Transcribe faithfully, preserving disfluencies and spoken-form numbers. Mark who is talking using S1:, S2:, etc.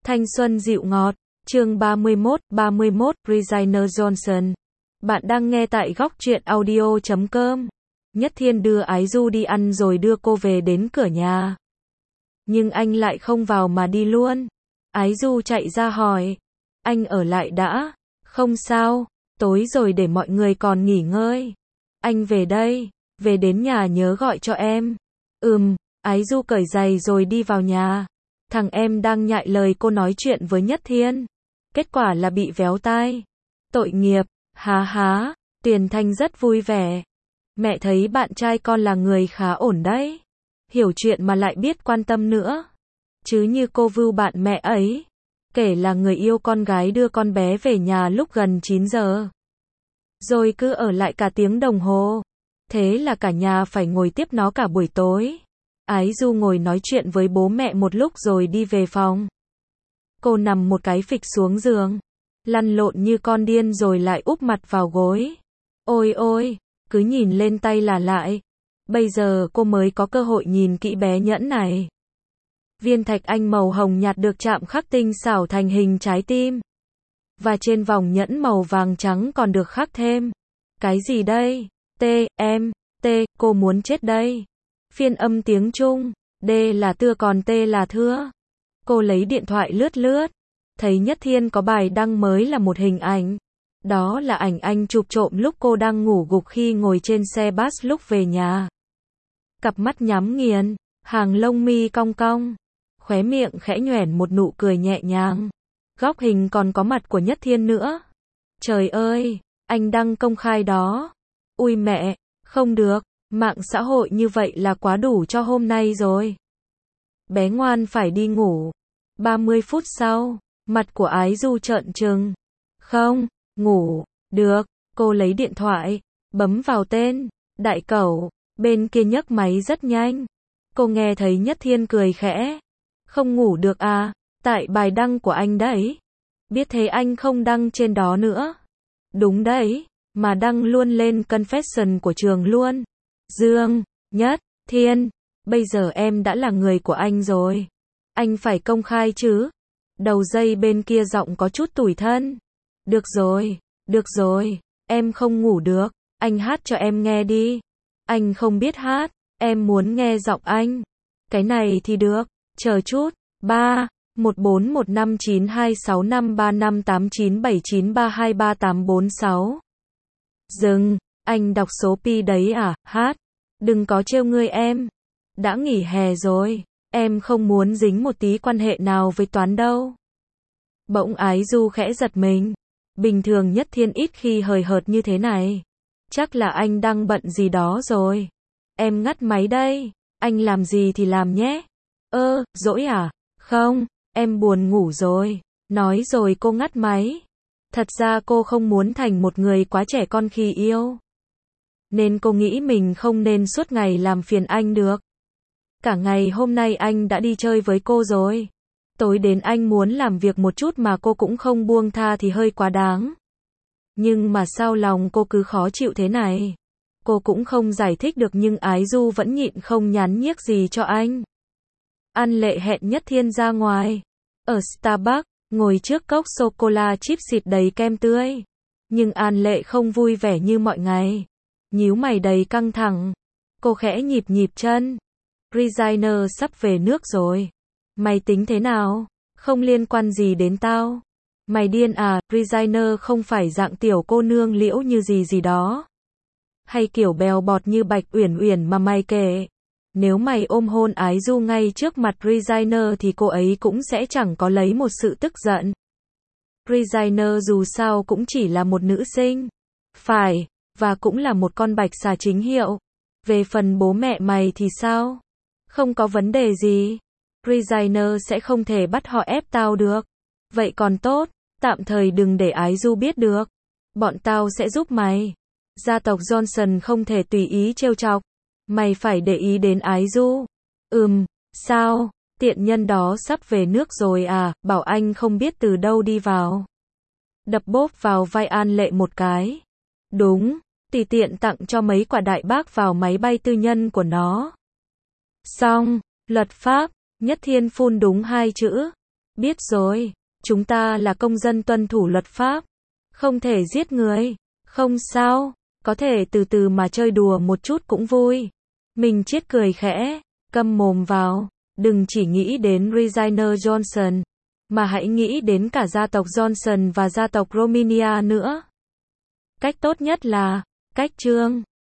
S1: Thanh xuân dịu ngọt, chương ba mươi mốt, ba mươi mốt, Regina Johnson. Bạn đang nghe tại góc truyện audio chấm com. Nhất Thiên đưa Ái Du đi ăn rồi đưa cô về đến cửa nhà. Nhưng anh lại không vào mà đi luôn. Ái Du chạy ra hỏi. Anh ở lại đã. Không sao, tối rồi để mọi người còn nghỉ ngơi. Anh về đây, về đến nhà nhớ gọi cho em. Ừm, Ái Du cởi giày rồi đi vào nhà. Thằng em đang nhại lời cô nói chuyện với Nhất Thiên. Kết quả là bị véo tai. Tội nghiệp, há há, Tuyền Thanh rất vui vẻ. Mẹ thấy bạn trai con là người khá ổn đấy. Hiểu chuyện mà lại biết quan tâm nữa. Chứ như cô Vưu bạn mẹ ấy. Kể là người yêu con gái đưa con bé về nhà lúc gần chín giờ. Rồi cứ ở lại cả tiếng đồng hồ. Thế là cả nhà phải ngồi tiếp nó cả buổi tối. Ái Du ngồi nói chuyện với bố mẹ một lúc rồi đi về phòng. Cô nằm một cái phịch xuống giường. Lăn lộn như con điên rồi lại úp mặt vào gối. Ôi ôi, cứ nhìn lên tay là lại. Bây giờ cô mới có cơ hội nhìn kỹ bé nhẫn này. Viên thạch anh màu hồng nhạt được chạm khắc tinh xảo thành hình trái tim. Và trên vòng nhẫn màu vàng trắng còn được khắc thêm. Cái gì đây? T, em, T, cô muốn chết đây. Phiên âm tiếng Trung, D là tưa còn T là thưa. Cô lấy điện thoại lướt lướt. Thấy Nhất Thiên có bài đăng mới là một hình ảnh. Đó là ảnh anh chụp trộm lúc cô đang ngủ gục khi ngồi trên xe bus lúc về nhà. Cặp mắt nhắm nghiền, hàng lông mi cong cong. Khóe miệng khẽ nhoẻn một nụ cười nhẹ nhàng. Góc hình còn có mặt của Nhất Thiên nữa. Trời ơi, anh đăng công khai đó. Ui mẹ, không được, mạng xã hội như vậy là quá đủ cho hôm nay rồi. Bé ngoan phải đi ngủ. ba mươi phút sau, mặt của Ái Du trợn trừng. Không, ngủ, được, cô lấy điện thoại, bấm vào tên, đại cẩu, bên kia nhấc máy rất nhanh. Cô nghe thấy Nhất Thiên cười khẽ. Không ngủ được à, tại bài đăng của anh đấy. Biết thế anh không đăng trên đó nữa. Đúng đấy, mà đăng luôn lên confession của trường luôn. Dương, Nhất Thiên, bây giờ em đã là người của anh rồi. Anh phải công khai chứ. Đầu dây bên kia giọng có chút tủi thân. Được rồi, được rồi, em không ngủ được, anh hát cho em nghe đi. Anh không biết hát, em muốn nghe giọng anh. Cái này thì được, chờ chút. ba, một bốn một năm chín hai sáu năm ba năm tám chín bảy chín ba hai ba tám bốn sáu. Dừng, anh đọc số pi đấy à, hát. Đừng có trêu ngươi em. Đã nghỉ hè rồi, em không muốn dính một tí quan hệ nào với Toán đâu. Bỗng Ái Du khẽ giật mình. Bình thường Nhất Thiên ít khi hời hợt như thế này. Chắc là anh đang bận gì đó rồi. Em ngắt máy đây. Anh làm gì thì làm nhé. Ơ, dỗi à? Không, em buồn ngủ rồi. Nói rồi cô ngắt máy. Thật ra cô không muốn thành một người quá trẻ con khi yêu. Nên cô nghĩ mình không nên suốt ngày làm phiền anh được. Cả ngày hôm nay anh đã đi chơi với cô rồi. Tối đến anh muốn làm việc một chút mà cô cũng không buông tha thì hơi quá đáng. Nhưng mà sao lòng cô cứ khó chịu thế này? Cô cũng không giải thích được nhưng Ái Du vẫn nhịn không nhắn nhiếc gì cho anh. An Lệ hẹn Nhất Thiên ra ngoài. Ở Starbucks, ngồi trước cốc sô-cô-la chip xịt đầy kem tươi. Nhưng An Lệ không vui vẻ như mọi ngày. Nhíu mày đầy căng thẳng. Cô khẽ nhịp nhịp chân. Regina sắp về nước rồi. Mày tính thế nào? Không liên quan gì đến tao. Mày điên à, Regina không phải dạng tiểu cô nương liễu như gì gì đó. Hay kiểu bèo bọt như Bạch Uyển Uyển mà mày kể. Nếu mày ôm hôn Ái Du ngay trước mặt Regina thì cô ấy cũng sẽ chẳng có lấy một sự tức giận. Regina dù sao cũng chỉ là một nữ sinh. Phải, và cũng là một con bạch xà chính hiệu. Về phần bố mẹ mày thì sao? Không có vấn đề gì. Regina sẽ không thể bắt họ ép tao được. Vậy còn tốt, tạm thời đừng để Ái Du biết được. Bọn tao sẽ giúp mày. Gia tộc Johnson không thể tùy ý trêu chọc. Mày phải để ý đến Ái Du. Ừm, sao? Tiện nhân đó sắp về nước rồi à, bảo anh không biết từ đâu đi vào. Đập bốp vào vai An Lệ một cái. Đúng, tùy tiện tặng cho mấy quả đại bác vào máy bay tư nhân của nó. Xong, luật pháp. Nhất Thiên phun đúng hai chữ. Biết rồi, chúng ta là công dân tuân thủ luật pháp. Không thể giết người. Không sao, có thể từ từ mà chơi đùa một chút cũng vui. Mình Chiết cười khẽ, câm mồm vào, đừng chỉ nghĩ đến Regina Johnson, mà hãy nghĩ đến cả gia tộc Johnson và gia tộc Romania nữa. Cách tốt nhất là, cách Trương